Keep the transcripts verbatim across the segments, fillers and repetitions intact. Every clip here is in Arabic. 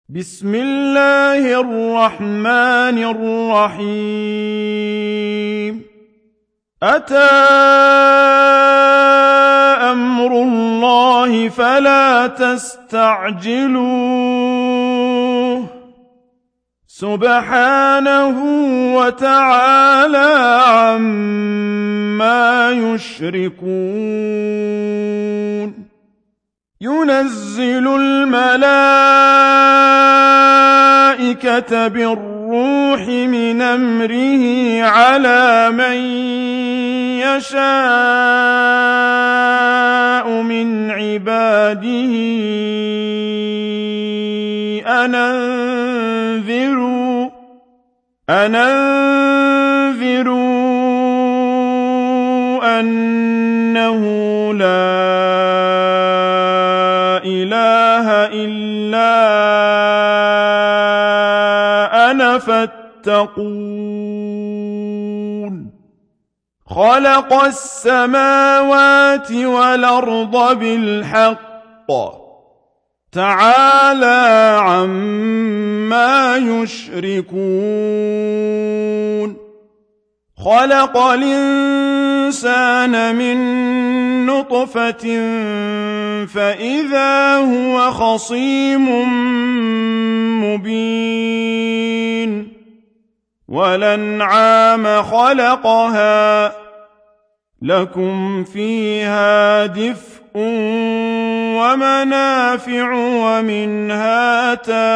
بسم الله الرحمن الرحيم أتى أمر الله فلا تستعجلوه سبحانه وتعالى عما يشركون ينزل الملائكة بالروح من أمره على من يشاء من عباده أن أنذروا أن أنذروا أنه لا إله إلا أنا فاتقون خلق السماوات والأرض بالحق تعالى عما يشركون خلق الإنسان من نطفة فإذا هو خصيم مبين والأنعام خلقها لكم فيها دفء ومنافع ومنها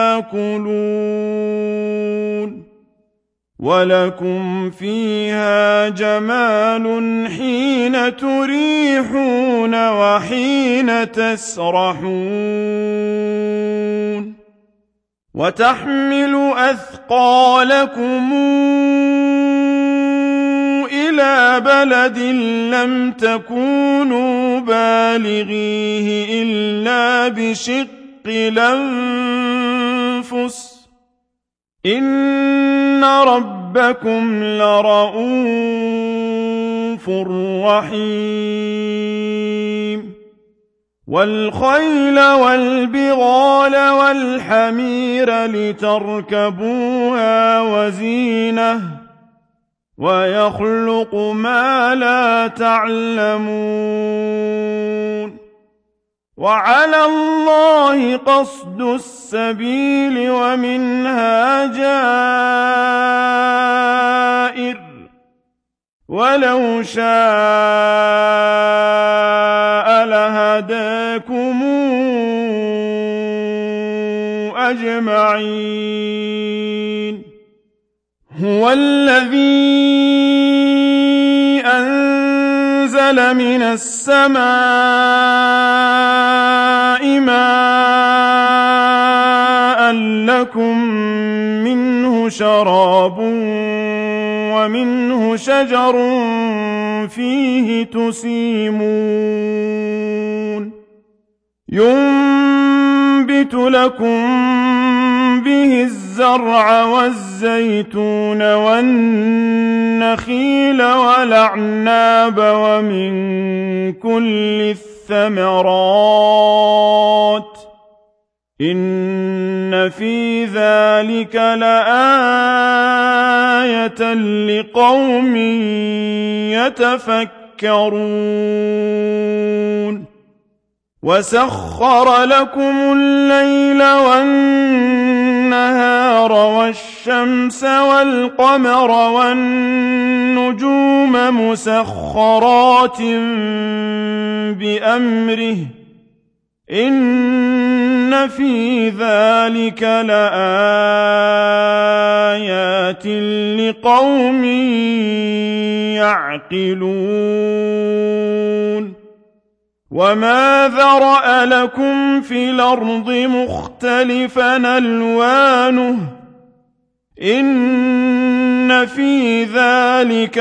تاكلون ولكم فيها جمال حين تريحون وحين تسرحون وتحمل أثقالكم إلى بلد لم تكونوا بالغيه إلا بشق الأنفس إن ربكم لرءوف رحيم والخيل والبغال والحمير لتركبوها وزينة ويخلق ما لا تعلمون وعلى الله قصد السبيل ومنها جائر ولو شاء لهداكم أجمعين هو الذي أنزل من السماء ماء لكم منه شراب ومنه شجر فيه تسيمون ينبت لكم به الزرع والزيتون والنخيل والأعناب ومن كل الثمرات إن في ذلك لآية لقوم يتفكرون وسخر لكم الليل والنهار والشمس والقمر والنجوم مسخرات بأمره إن في ذلك لآيات لقوم يعقلون وما ذرأ لكم في الأرض مختلفا ألوانه إن في ذلك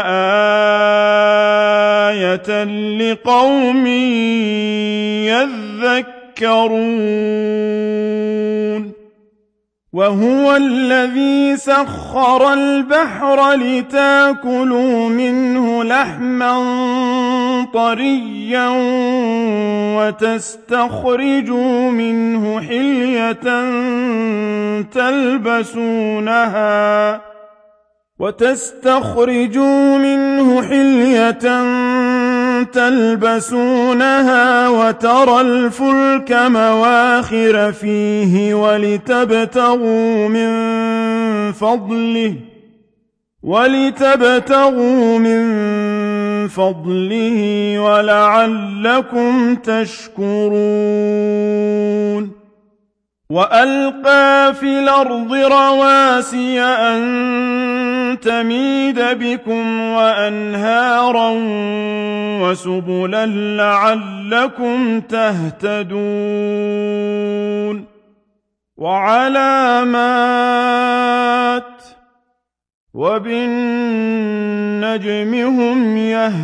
لآية لقوم يذكرون وهو الذي سخر البحر لتاكلوا منه لحما طريا وتستخرجوا منه حلية تلبسونها وتستخرجوا منه حلية تلبسونها وترى الفلك مواخر فيه ولتبتغوا من فضله ولتبتغوا من فضله ولعلكم تشكرون وألقى في الأرض رواسي أن تميد بكم وأنهارا وسبلا لعلكم تهتدون وعلامات وبالنجم هم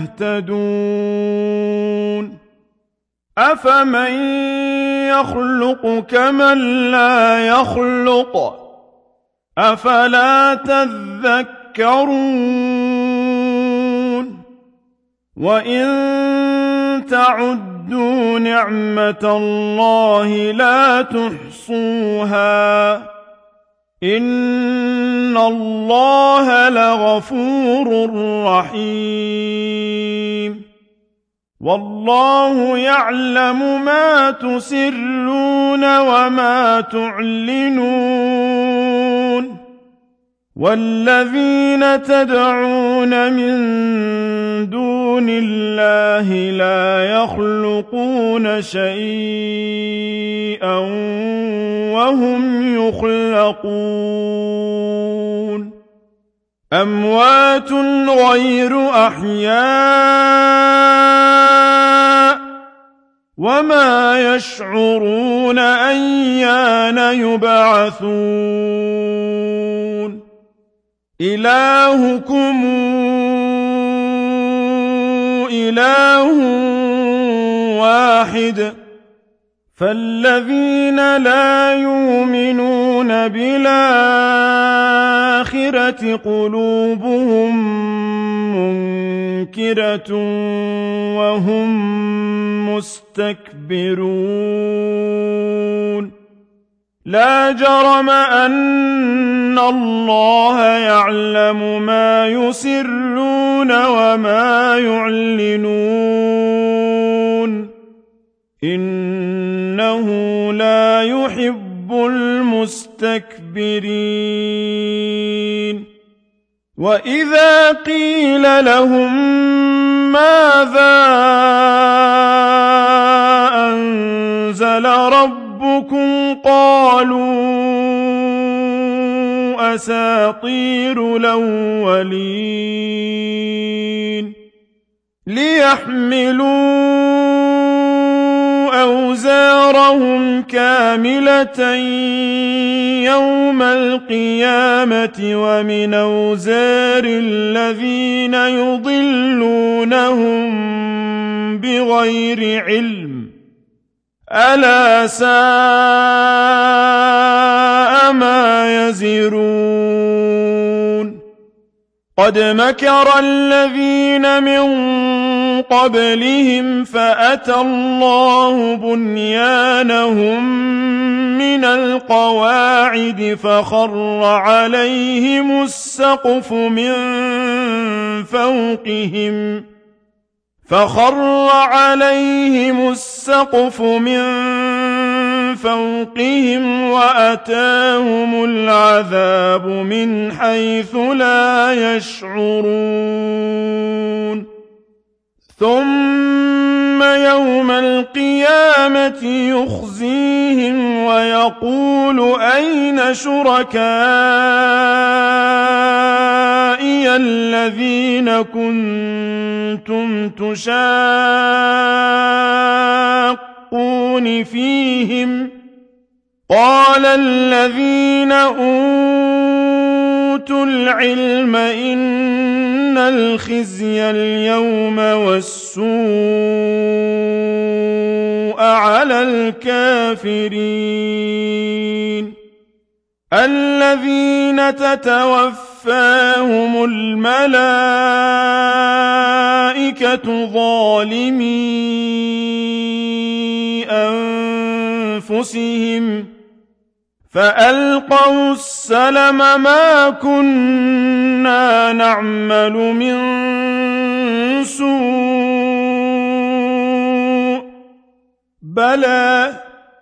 يهتدون أفمن يخلق كمن لا يخلق أفلا تذكرون وإن تعدوا نعمة الله لا تحصوها إن الله لغفور رحيم والله يعلم ما تسرون وما تعلنون والذين تدعون من دون الله لا يخلقون شيئا وهم يخلقون أموات غير أحياء وما يشعرون أيان يبعثون إلهكم إله واحد فالذين لا يؤمنون بالآخرة قلوبهم منكرة وهم مستكبرون لا جرم أن الله يعلم ما يسرون وما يعلنون إنه لا يحب المستكبرين وإذا قيل لهم ماذا أنزل ربكم قالوا أساطير الأولين ليحملوا أوزارهم كاملة يوم القيامة ومن أوزار الذين يضلونهم بغير علم ألا ساء ما يزرون قد مكر الذين من قبلهم فأتى الله بنيانهم من القواعد فخر عليهم السقف من فوقهم فخر عليهم السقف من فوقهم وأتاهم العذاب من حيث لا يشعرون ثم يوم القيامة يخزيهم ويقول أين شركائي الذين كنتم تشاقون فيهم قال الذين أوتوا العلم إن الخزي اليوم والسوء على الكافرين الذين تتوفاهم الملائكة ظالمي أنفسهم فألقوا السلم ما كنا نعمل من سوء بلى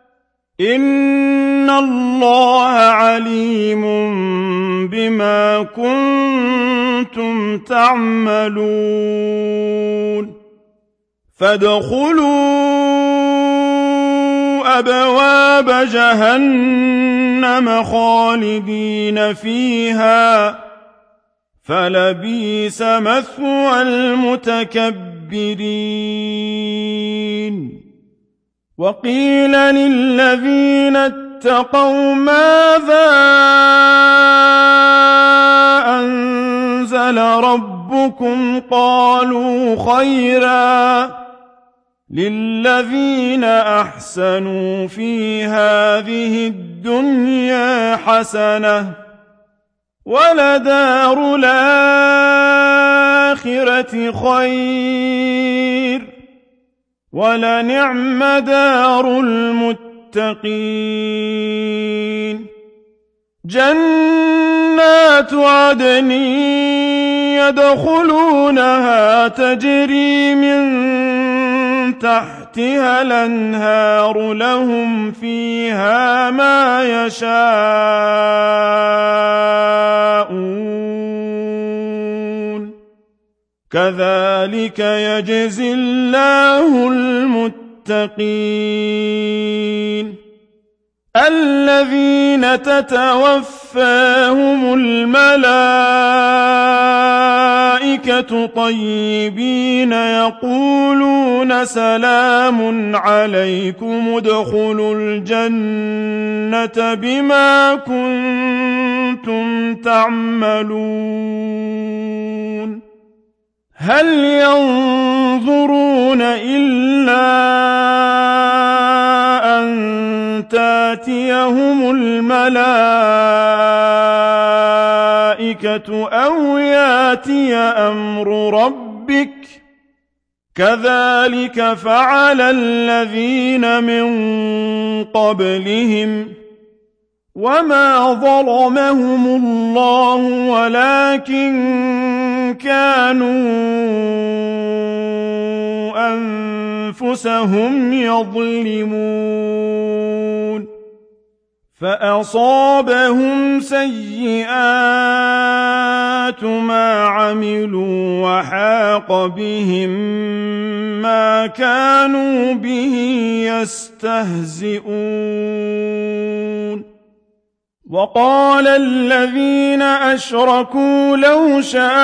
إن الله عليم بما كنتم تعملون فادخلوا أبواب جهنم خالدين فيها فلبئس مثوى المتكبرين وقيل للذين اتقوا ماذا أنزل ربكم قالوا خيرا للذين أحسنوا في هذه الدنيا حسنة ولدار الآخرة خير ولنعم دار المتقين جنات عدن يدخلونها تجري من تحتها الأنهار لهم فيها ما يشاءون كذلك يجزي الله المتقين الذين تتوفاهم الملائكة طيبين يقولون سلام عليكم ادخلوا الجنة بما كنتم تعملون هل ينظرون إلا أن تاتيهم الملائكة أو ياتي أمر ربك كذلك فعل الذين من قبلهم وما ظلمهم الله ولكن كانوا أنفسهم يظلمون فأصابهم سيئات ما عملوا وحاق بهم ما كانوا به يستهزئون وقال الذين أشركوا لو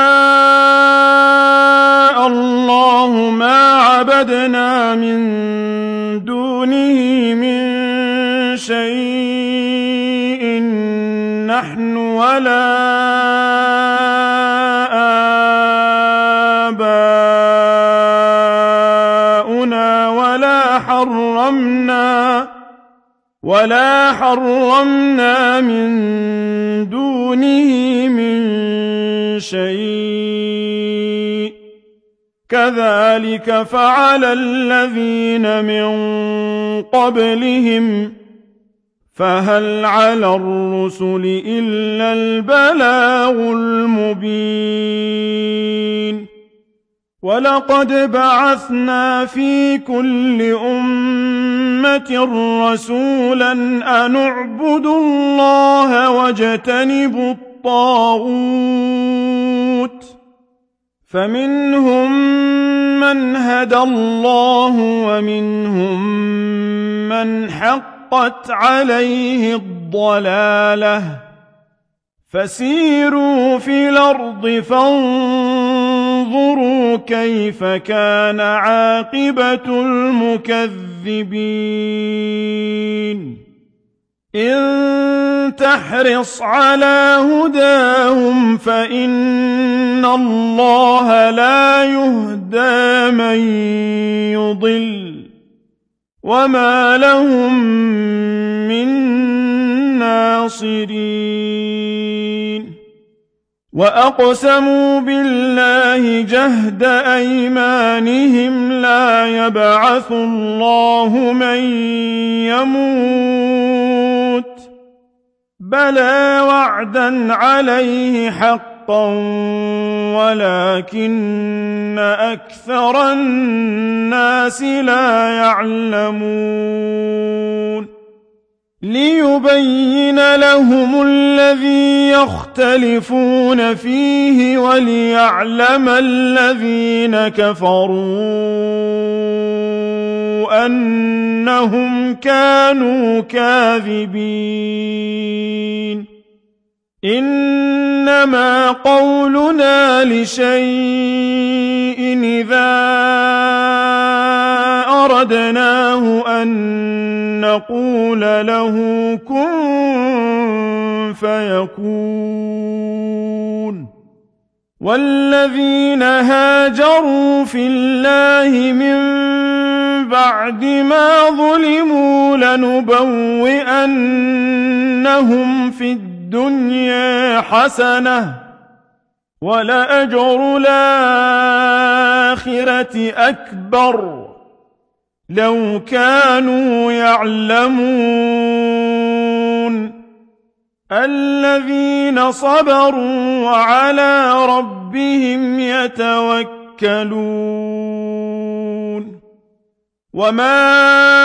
شاء الله ما عبدنا من دونه من شيء نحن ولا آباؤنا ولا حرمنا ولا حرمنا من دونه من شيء كذلك فعل الذين من قبلهم فهل على الرسل إلا البلاغ المبين ولقد بعثنا في كل أمة رسولا أن اعبدوا الله واجتنبوا الطاغوت فمنهم من هدى الله ومنهم من حقت عليه الضلالة فسيروا في الأرض فانظروا كيف كان عاقبة المكذبين إن تحرص على هداهم فإن الله لا يهدى من يضل وما لهم من ناصرين الناصرين وأقسموا بالله جهد أيمانهم لا يبعث الله من يموت بلى وعدا عليه حقا ولكن أكثر الناس لا يعلمون ليبين لهم الذي يختلفون فيه وليعلم الذين كفروا أنهم كانوا كاذبين إنما قولنا لشيء إذا أردناه أن نقول له كن فيكون والذين هاجروا في الله من بعد ما ظلموا لنبوئنهم في الدنيا حسنة ولأجر الآخرة أكبر لو كانوا يعلمون الذين صبروا وعلى ربهم يتوكلون وما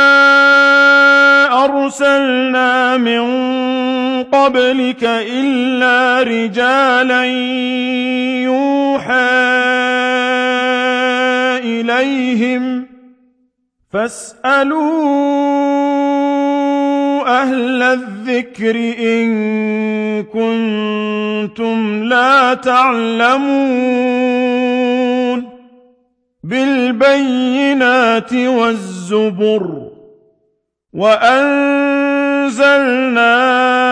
أرسلنا من قبلك إلا رجالا يوحى إليهم فاسألوا أهل الذكر إن كنتم لا تعلمون بالبينات والزبر وأنزلنا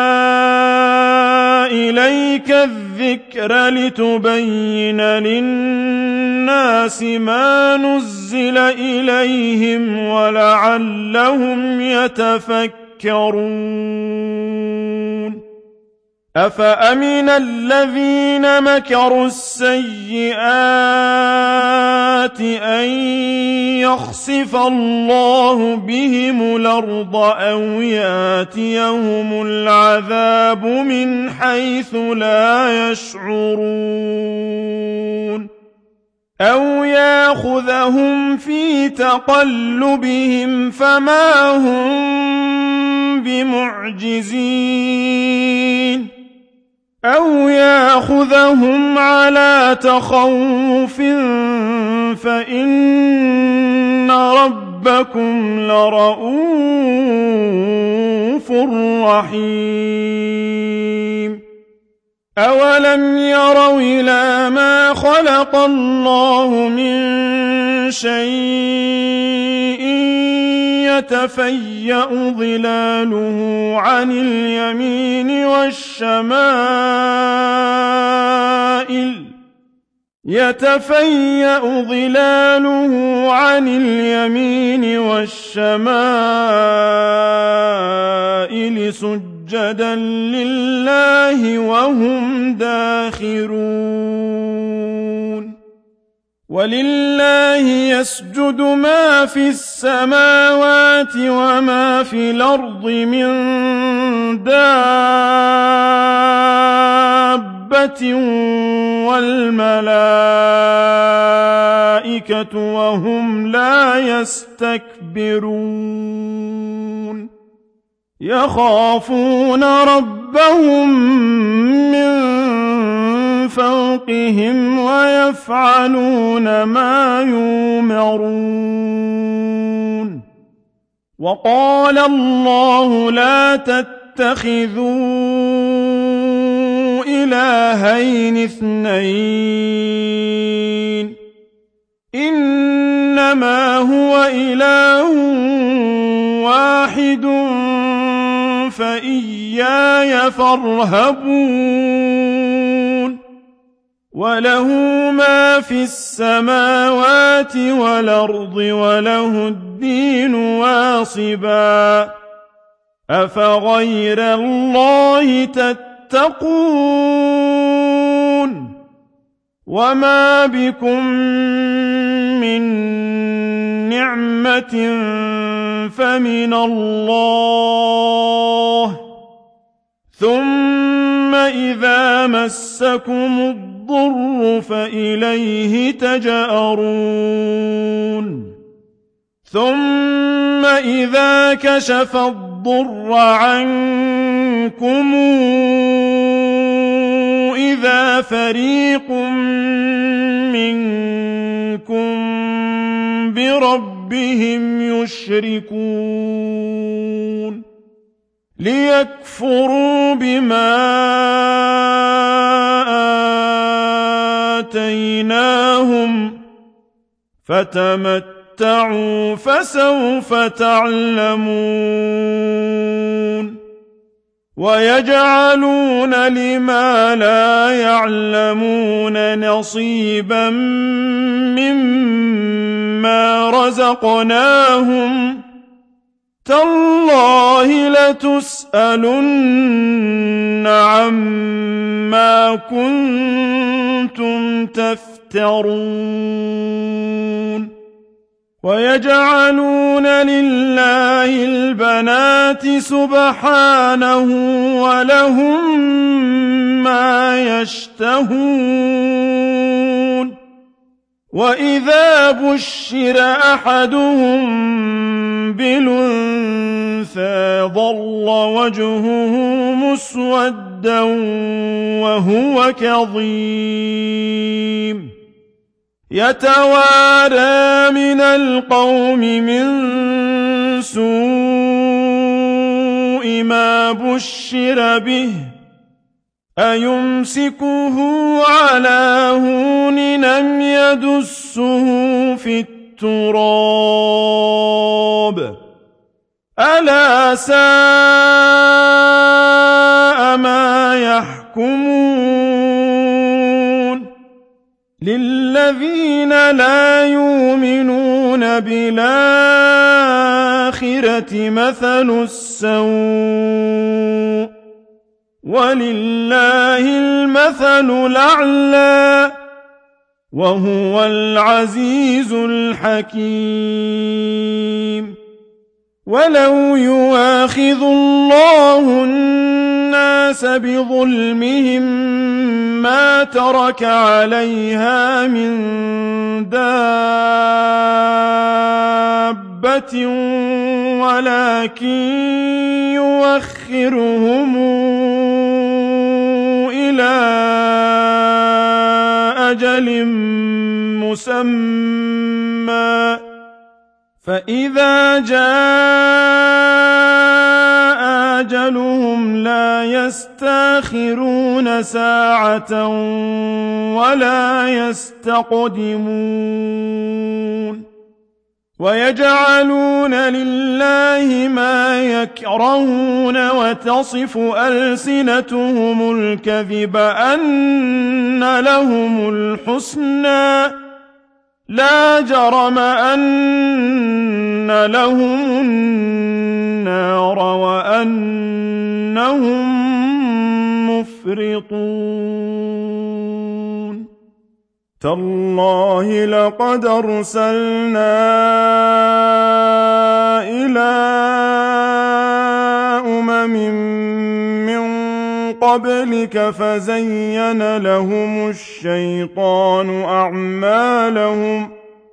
إليك الذكر لتبين للناس ما نزل إليهم ولعلهم يتفكرون أفأمن الذين مكروا السيئات أن يخسف الله بهم الأرض أو ياتيهم العذاب من حيث لا يشعرون أو ياخذهم في تقلبهم فما هم بمعجزين أو ياخذهم على تخوف فإن ربكم لرءوف رحيم أولم يروا إلى ما خلق الله من شيء يتفيأ ظلاله عن اليمين والشمائل يتفيأ ظلاله عن اليمين والشمائل سجدا لله وهم داخرون ولله يسجد ما في السماوات وما في الأرض من دابة والملائكة وهم لا يستكبرون يخافون ربهم من فوقهم ويفعلون ما يؤمرون وقال الله لا تتخذوا إلهين اثنين إنما هو إله واحد فإياي فارهبون وله ما في السماوات والأرض وله الدين واصبا أفغير الله تتقون وما بكم من نعمة فمن الله ثم إذا مسكم الضر فإليه تجأرون ثم إذا كشف الضر عنكم إذا فريق منكم بربهم يشركون ليكفروا بما آتيناهم فتمتعوا فسوف تعلمون ويجعلون لما لا يعلمون نصيبا مما رزقناهم تالله لتسألن عما كنتم تفترون ويجعلون لله البنات سبحانه ولهم ما يشتهون وإذا بشر أحدهم بالأنثى ظل وجهه مسودا وهو كظيم يتوارى من القوم من سوء ما بشر به أيمسكه على هون أم يدسه في التراب ألا ساء ما يحكمون للذين لا يؤمنون بالآخرة مثل السوء ولله المثل الأعلى وهو العزيز الحكيم ولو يؤاخذ الله الناس بظلمهم ما ترك عليها من دابة ولكن يؤخرهم إلى أجل مسمى فإذا جاء أجلهم لا يستأخرون ساعة ولا يستقدمون ويجعلون لله ما يكرهون وتصف ألسنتهم الكذب أن لهم الحسنى لا جرم أن لهم النار وأنهم مفرطون تالله لقد أرسلنا إلى أمم من قبلك فزين لهم الشيطان أعمالهم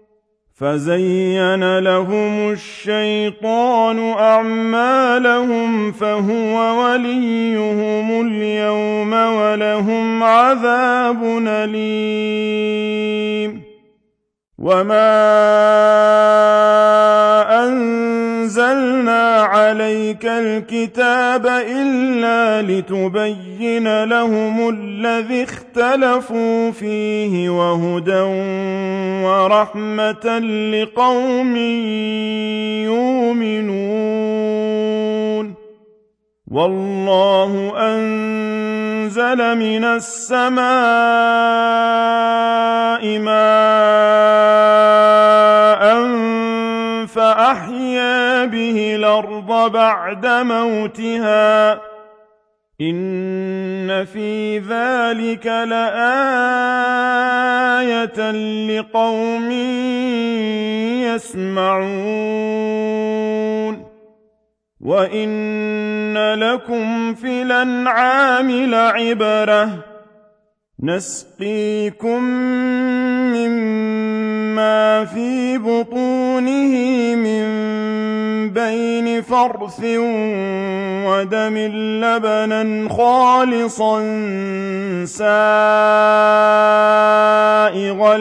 فزين لهم الشيطان أعمالهم فهو وليهم اليوم ولهم عذاب أليم وما أنزلنا عليك الكتاب إلا لتبين لهم الذي اختلفوا فيه وهدى ورحمة لقوم يؤمنون والله أنزل من السماء ماء فأحيا به الأرض بعد موتها إن في ذلك لآية لقوم يسمعون وإن لكم في الأنعام لعبرة نسقيكم مما في بطونه من بين فرث ودم لبنا خالصا سائغا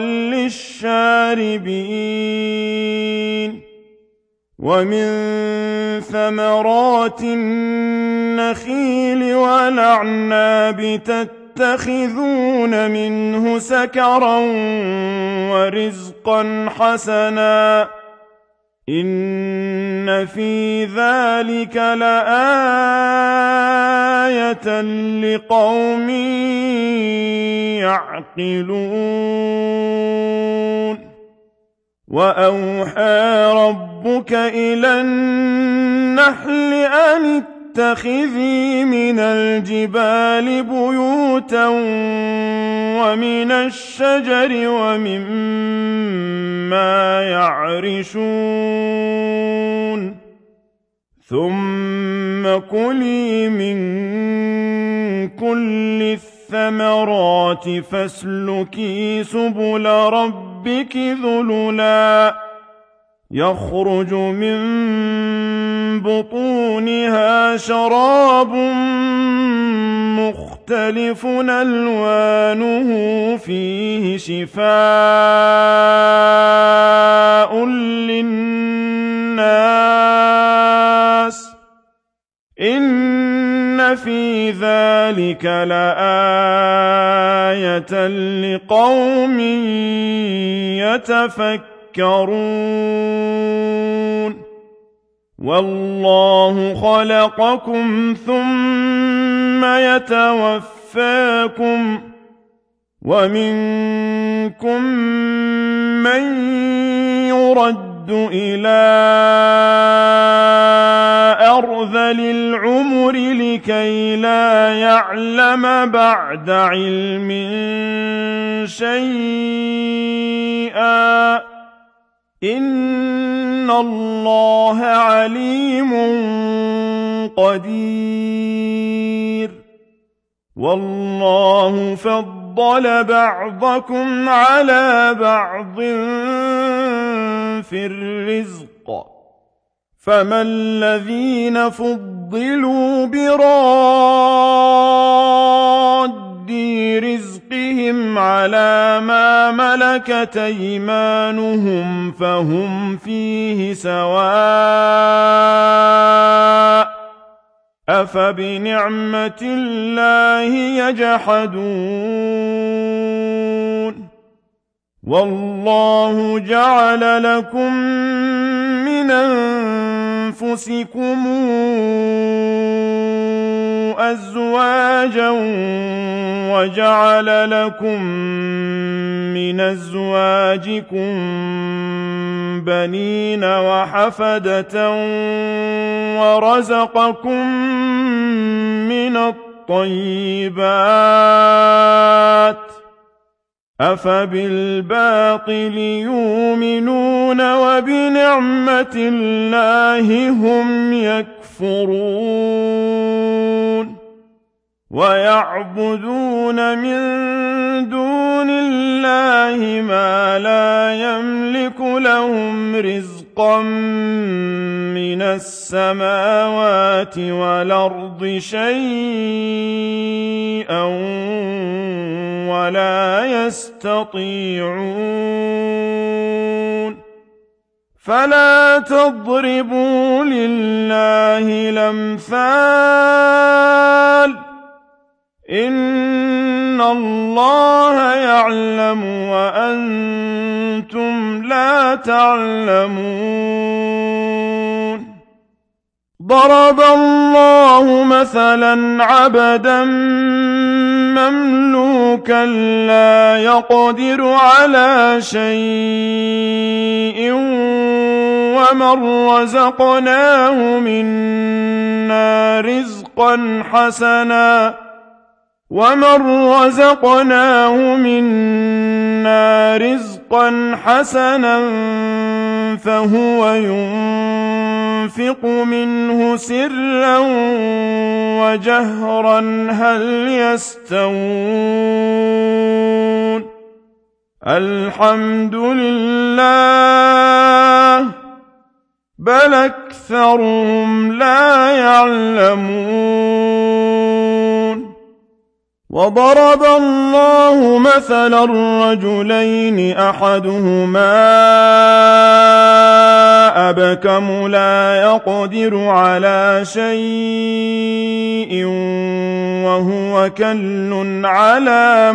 للشاربين ومن ثمرات النخيل والأعناب تتخذون منه سكرا ورزقا حسنا إن في ذلك لآية لقوم يعقلون وأوحى ربك إلى النحل أن اتخذي من الجبال بيوتا ومن الشجر ومما يعرشون ثم كلي من كل الثمرات فاسلكي سبل ربك ذللا يخرج من بطونها شراب مختلف ألوانه فيه شفاء للناس إن في ذلك لآية لقوم يتفكرون والله خلقكم ثم يتوفاكم ومنكم من يرد إلى أرذل العمر لكي لا يعلم بعد علم شيئا إن الله عليم قدير والله فضل بعضكم على بعض في الرزق فما الذين فضلوا براد رزقهم على ما ملكت أيمانهم فهم فيه سواء أفبنعمة الله يجحدون والله جعل لكم من أنفسكم أزواجا وجعل لكم من أزواجكم بنين وحفدة ورزقكم من الطيبات أفبالباطل يؤمنون وبنعمة الله هم يكفرون ويعبدون من دون الله ما لا يملك لهم رزقا من السماوات والأرض شيئا ولا يستطيعون فلا تضربوا لله الأمثال إن الله يعلم وأنتم لا تعلمون ضرب الله مثلا عبدا مملوكا لا يقدر على شيء ومن رزقناه منا رزقا حسنا ومن رزقناه منا رزقا حسنا فهو ينفق منه سرا وجهرا هل يستوون الحمد لله بل أكثرهم لا يعلمون وضرب الله مثلا رجلين أحدهما أبكم لا يقدر على شيء وهو كل على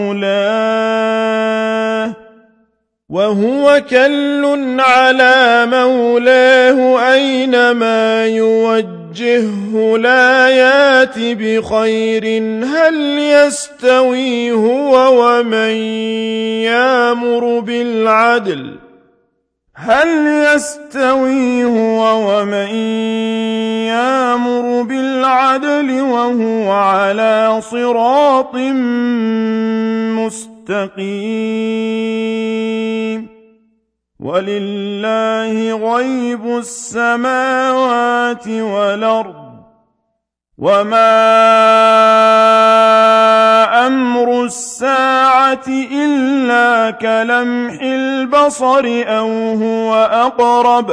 مولاه وهو كل على مولاه أينما يوجهه لا يات بخير هل يستوي هو ومن يأمر بالعدل هل يستوي هو ومن يأمر بالعدل وهو على صراط مستقيم ولله غيب السماوات والأرض وما أمر الساعة إلا كلمح البصر أو هو أقرب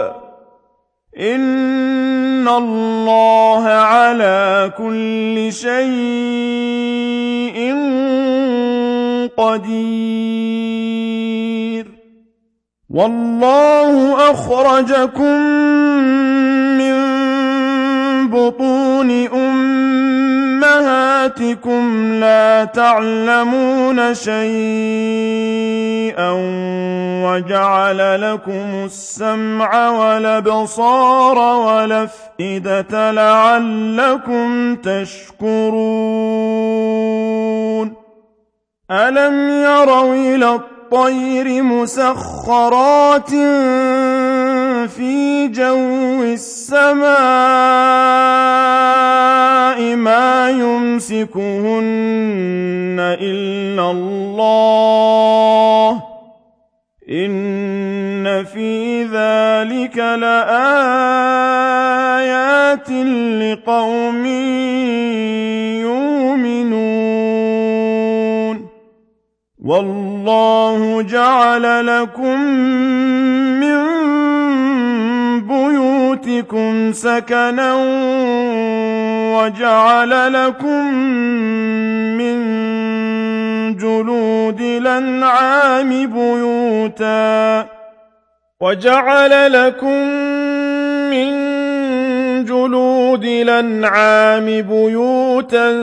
إن الله على كل شيء قدير والله أخرجكم من بطون أمهاتكم لا تعلمون شيئا وجعل لكم السمع والأبصار والأفئدة لعلكم تشكرون ألم يروا إلى الطير مسخرات في جو السماء ما يمسكهن إلا الله إن في ذلك لآيات لقوم يؤمنون والله جعل لكم من بيوتكم سكنا وجعل لكم من جلود الأنعام بيوتا وجعل لكم من جلود الأنعام بيوتا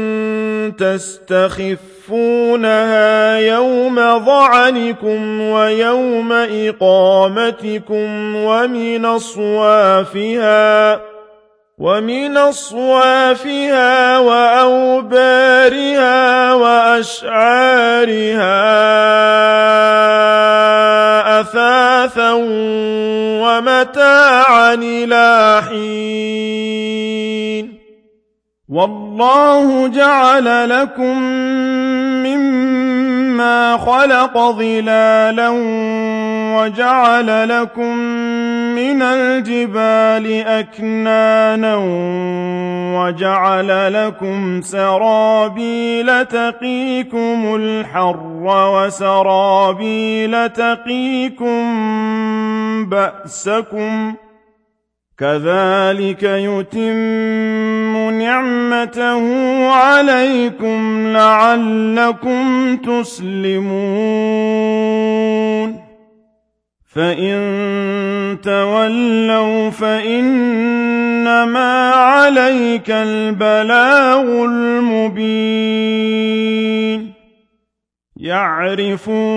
تستخفونها يوم ظعنكم ويوم إقامتكم ومن أصوافها ومن أصوافها وأوبارها وأشعارها أثاثا ومتاعا إلى حين والله جعل لكم مما خلق ظلالا وجعل لكم من الجبال أكنانا وجعل لكم سرابيل تقيكم الحر وسرابيل تقيكم بأسكم كذلك يتم نعمته عليكم لعلكم تسلمون فإن تولوا فإنما عليك البلاغ المبين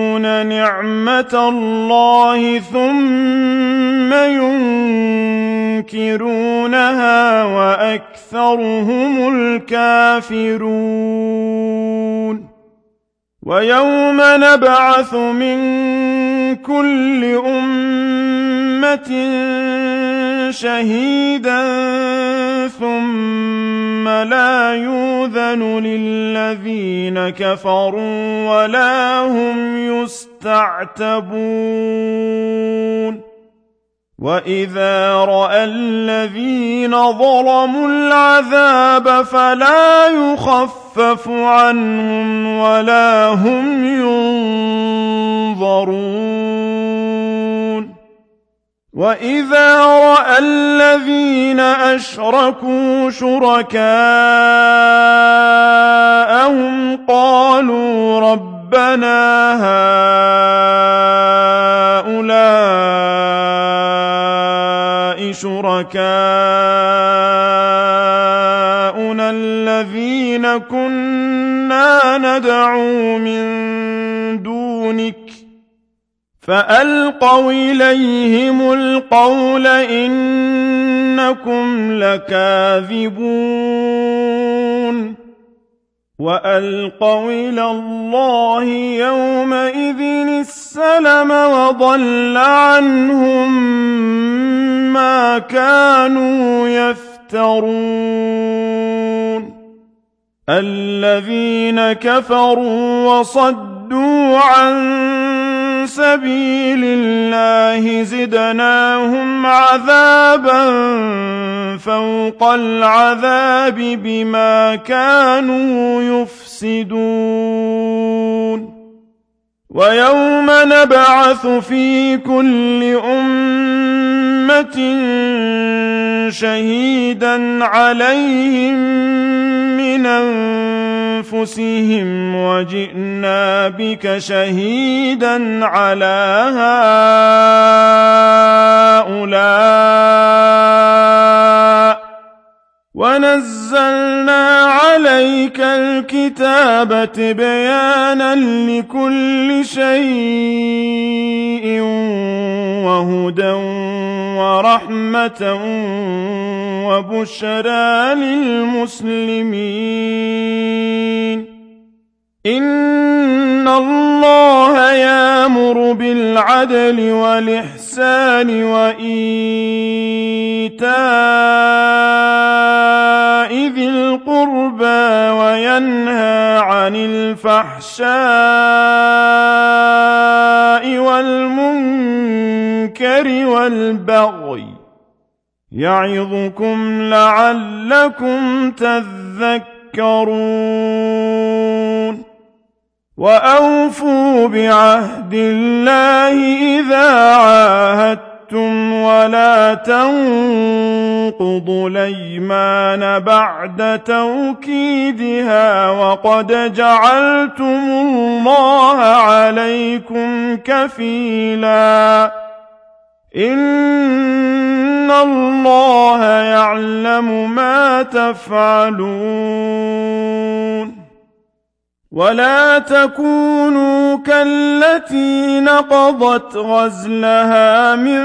يعرفون نعمة الله ثم ينكرون ينكرونها وأكثرهم الكافرون ويوم نبعث من كل أمة شهيدا ثم لا يؤذن للذين كفروا ولا هم يستعتبون وإذا رأى الذين ظلموا العذاب فلا يخفف عنهم ولا هم ينظرون وإذا رأى الذين أشركوا شركاءهم قالوا ربنا هؤلاء شركاؤنا الذين كنا ندعو من دونك فألقوا إليهم القول إنكم لكاذبون وألقوا إلى الله يومئذ السلم وضل عنهم ما كانوا يفترون الذين كفروا وصدوا عن سبيل الله زدناهم عذابا فوق العذاب بما كانوا يفسدون ويوم نبعث في كل أمة شهيدا عليهم من أنفسهم وجئنا بك شهيدا على هؤلاء ونزلنا عليك الكتاب بيانا لكل شيء وهدى ورحمة وبشرى للمسلمين إن الله يأمر بالعدل والإحسان وإيتاء ذي القربى وينهى عن الفحشاء والمنكر والبغي يعظكم لعلكم تذكرون وأوفوا بعهد الله إذا عاهدتم ولا تنقضوا الأيمان بعد توكيدها وقد جعلتم الله عليكم كفيلا إن الله يعلم ما تفعلون ولا تكونوا كالتي نقضت غزلها من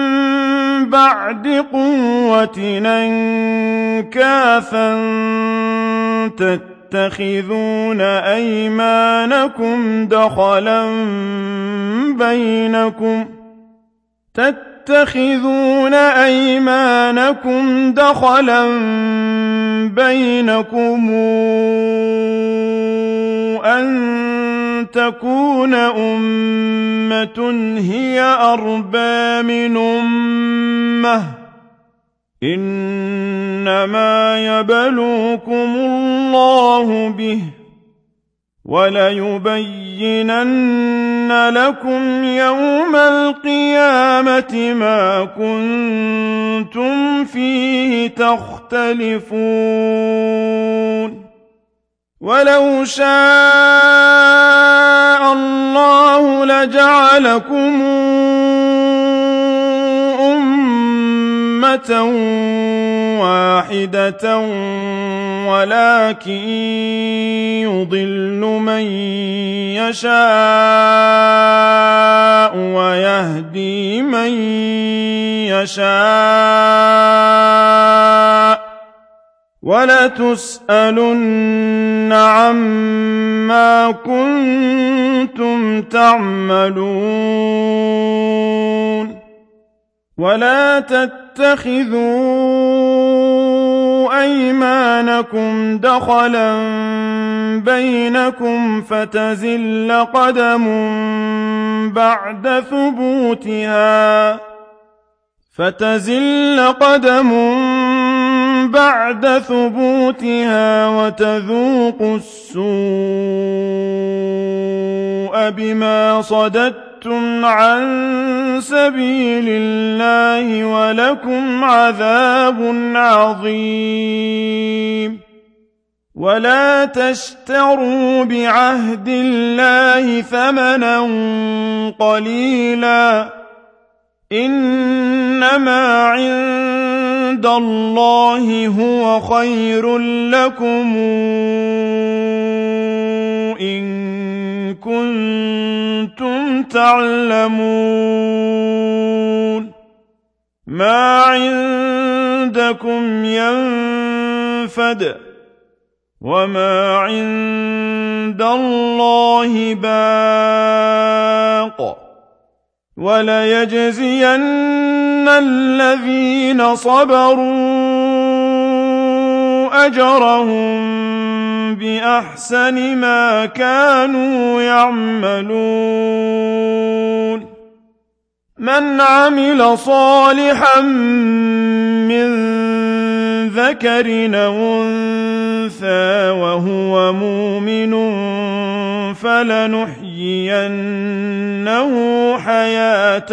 بعد قوة أنكاثا تتخذون أيمانكم دخلا بينكم تتخذون أيمانكم دخلا بينكم أن تكون أمة هي أربى من أمة إنما يبلوكم الله به وليبينن لكم يوم القيامة ما كنتم فيه تختلفون ولو شاء الله لجعلكم أمة واحدة ولكن يضل من يشاء ويهدي من يشاء ولتسألن عما كنتم تعملون ولا تتخذوا أيمانكم دخلا بينكم فتزل قدم بعد ثبوتها فتزل قدم بعد ثبوتها وتذوقوا السوء بما صددتم عن سبيل الله ولكم عذاب عظيم ولا تشتروا بعهد الله ثمنا قليلا إنما عند الله هو خير لكم إن كنتم تعلمون ما عندكم ينفد وما عند الله باق وليجزين الذين صبروا أجرهم بأحسن ما كانوا يعملون من عمل صالحا من ذكر أو أنثى وهو مؤمن فلنحيينه حياة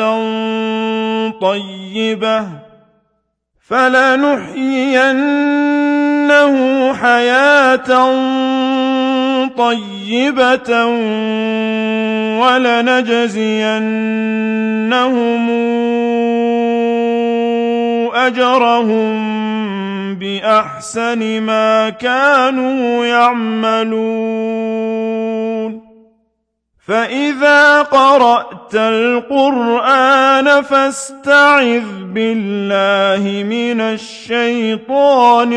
طيبة فلنحيينه حياة طيبة ولنجزينهم أجرهم بأحسن ما كانوا يعملون فإذا قرأت القرآن فاستعذ بالله من الشيطان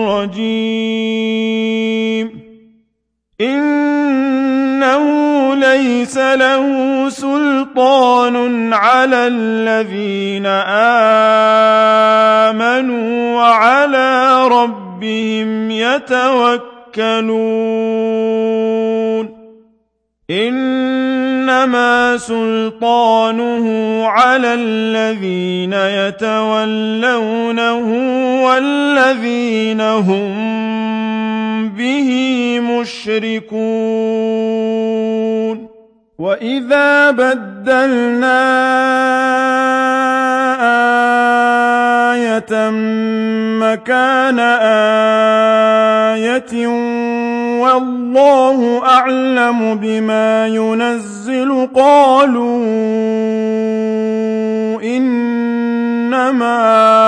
الرجيم إنه ليس له سلطان على الذين آمنوا وعلى ربهم يتوكلون إنما سلطانه على الذين يتولونه والذين هم به مشركون وإذا بدلنا آية مكان آية والله أعلم بما ينزل قالوا إنما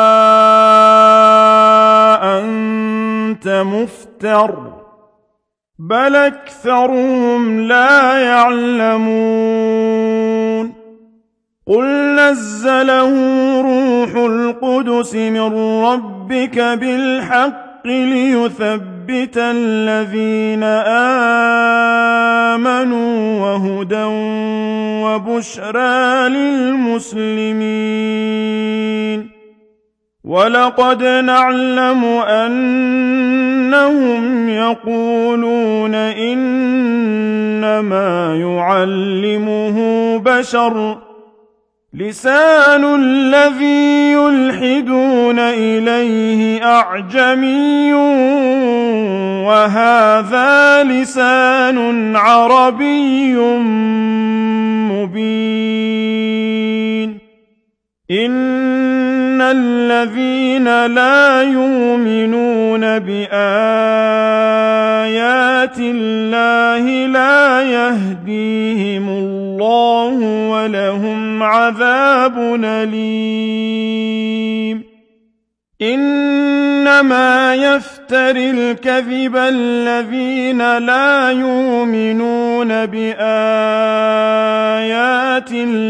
أنت مفتر بل أكثرهم لا يعلمون قل نزله روح القدس من ربك بالحق ليثبت الذين آمنوا وهدى وبشرى للمسلمين ولقد نعلم أنهم يقولون إنما يعلمه بشر لسان الذي يلحدون إليه أعجمي وهذا لسان عربي مبين إن الذين لا يؤمنون بآيات الله لا يهديهم الله ولهم عذاب أليم إنما إنما يفتر الكذب الذين لا يؤمنون بآيات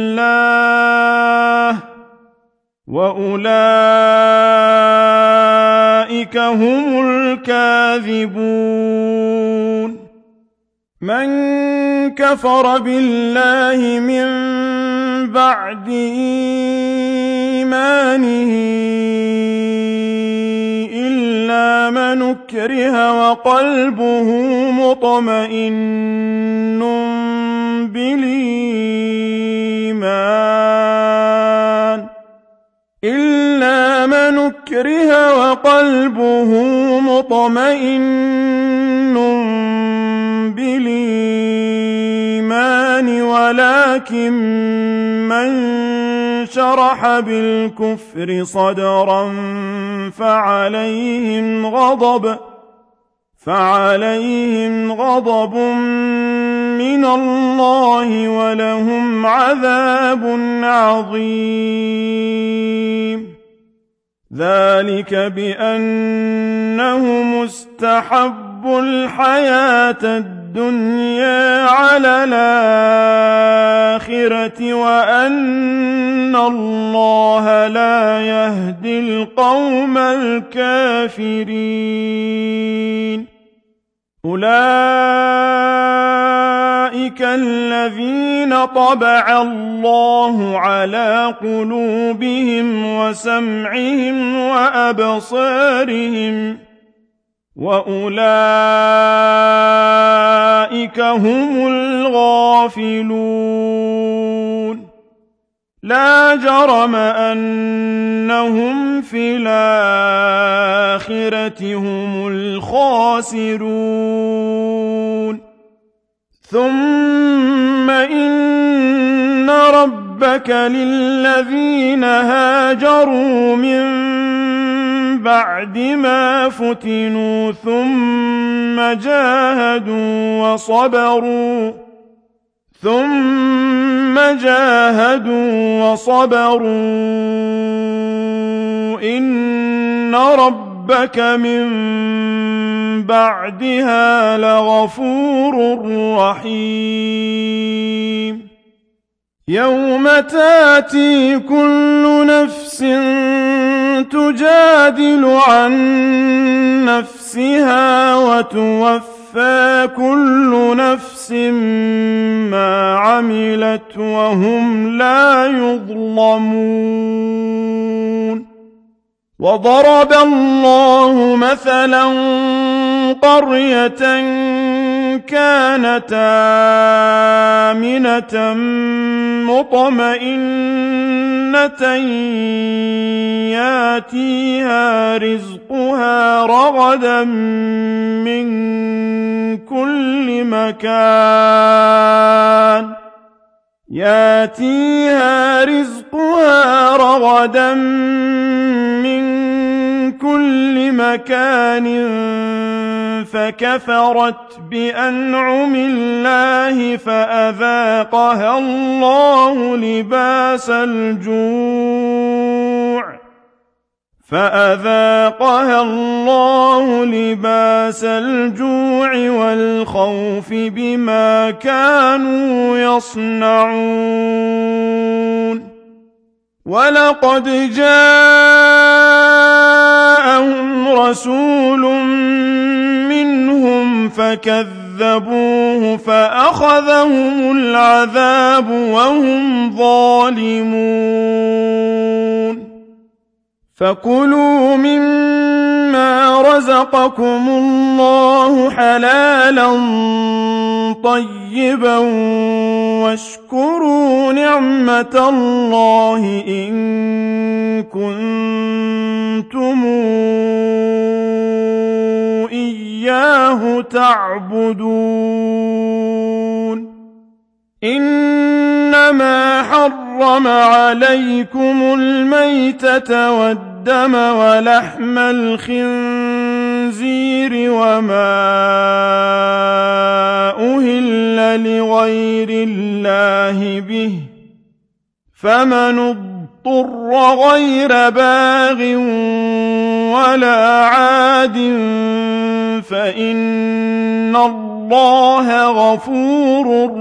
الله وأولئك هم الكاذبون من كفر بالله من بعد إيمانه إلا من أكره وقلبه مطمئن بالإيمان إلا من أكره وقلبه مطمئن بالإيمان ولكن من شرح بالكفر صدرا فعليهم غضب فعليهم غضب من الله ولهم عذاب عظيم ذلك بأنهم استحبوا الحياة الدنيا على الآخرة وأن الله لا يهدي القوم الكافرين أولئك الذين طبع الله على قلوبهم وسمعهم وأبصارهم وأولئك هم الغافلون لا جرم أنهم في الآخرة هم الخاسرون ثم إن ربك للذين هاجروا من بعد ما فتنوا ثم جاهدوا وصبروا ثم جاهدوا وصبروا إن ربك من بعدها لغفور رحيم يوم تاتي كل نفس تجادل عن نفسها وتوفى كل نفس ما عملت وهم لا يظلمون وضرب الله مثلا قرية كانت آمنة مطمئنة ياتيها رزقها رغدا من كل مكان ياتيها رزقها رغدا من كل مكان فكفرت بأنعم الله فأذاقها الله لباس الجوع فأذاقها الله لباس الجوع والخوف بما كانوا يصنعون ولقد جاءهم رسول منهم فكذبوه فأخذهم العذاب وهم ظالمون فكلوا مما رزقكم الله حلالا طيبا واشكروا نعمة الله إن كنتم إياه تعبدون إنما حرم عليكم الميتة والدم ولحم الخنزير وما أهل لغير الله به فمن اضطر غير باغ ولا عاد فإن الله غفور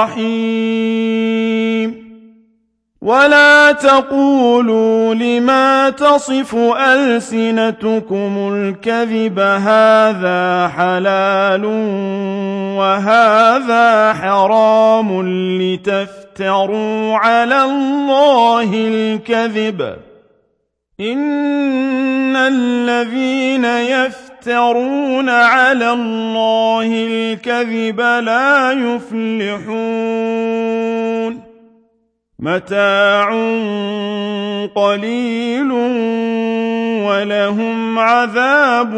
رحيم ولا تقولوا لما تصف ألسنتكم الكذب هذا حلال وهذا حرام لتفتروا على الله الكذب إن الذين يفترون على الله الكذب لا يفلحون متاع قليل ولهم عذاب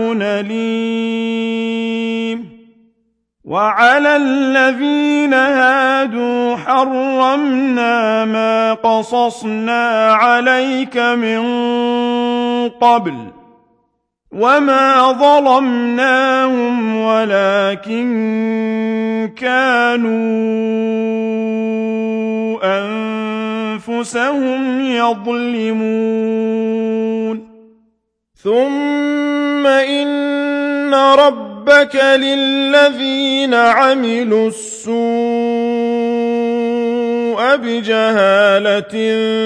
أليم وعلى الذين هادوا حرمنا ما قصصنا عليك من قبل وما ظلمناهم ولكن كانوا أنفسهم يظلمون ثم إن ربك للذين عملوا السوء بجهالة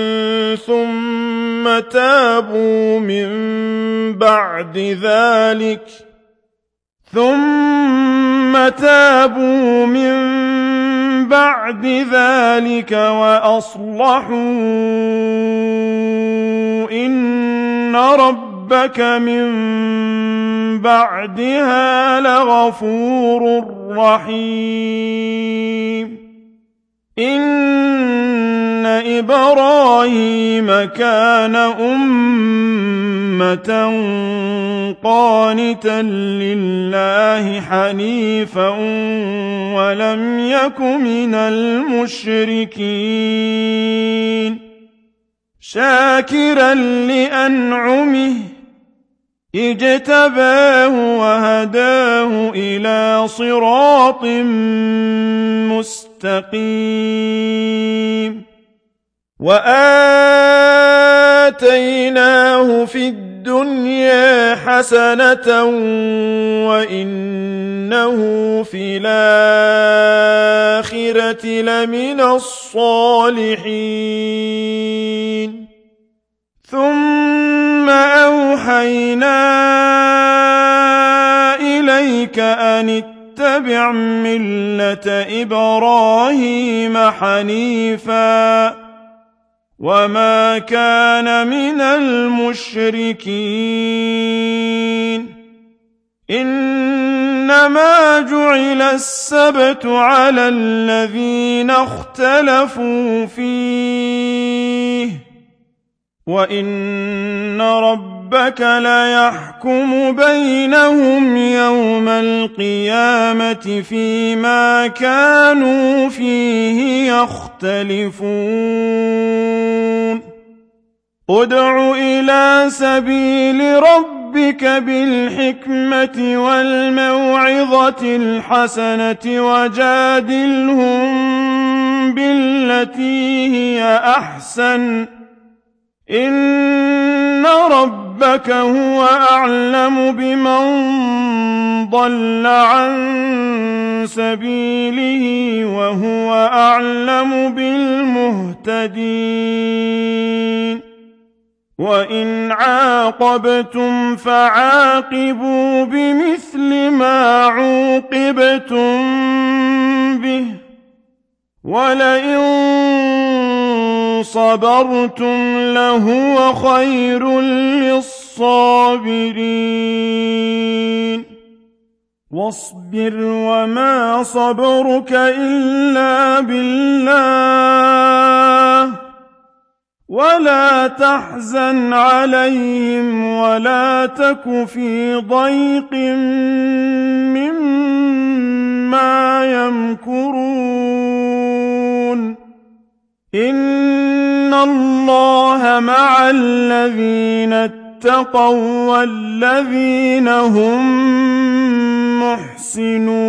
ثم تابوا من بعد ذلك ثم تابوا من بعد ذلك وأصلحوا إن ربك من بعدها لغفور رحيم إن إبراهيم كان أمة قانتا لله حنيفا ولم يك من المشركين شاكرا لأنعمه اجتباه وهداه إلى صراط مستقيم وآتيناه في الدنيا حسنة وإنه في الآخرة لمن الصالحين ثم أوحينا إليك أن اتبع ملة إبراهيم حنيفا وما كان من المشركين إنما جعل السبت على الذين اختلفوا فيه وإن ربك ليحكم بينهم يوم القيامة فيما كانوا فيه يختلفون ادع إلى سبيل ربك بالحكمة والموعظة الحسنة وجادلهم بالتي هي أحسن إن ربك هو أعلم بمن ضل عن سبيله وهو أعلم بالمهتدين وإن عاقبتم فعاقبوا بمثل ما عوقبتم به ولئن صبرتم لهو خير للصابرين واصبر وما صبرك إلا بالله ولا تحزن عليهم ولا تك في ضيق مما يمكرون إن الله مع الذين اتقوا والذين هم محسنون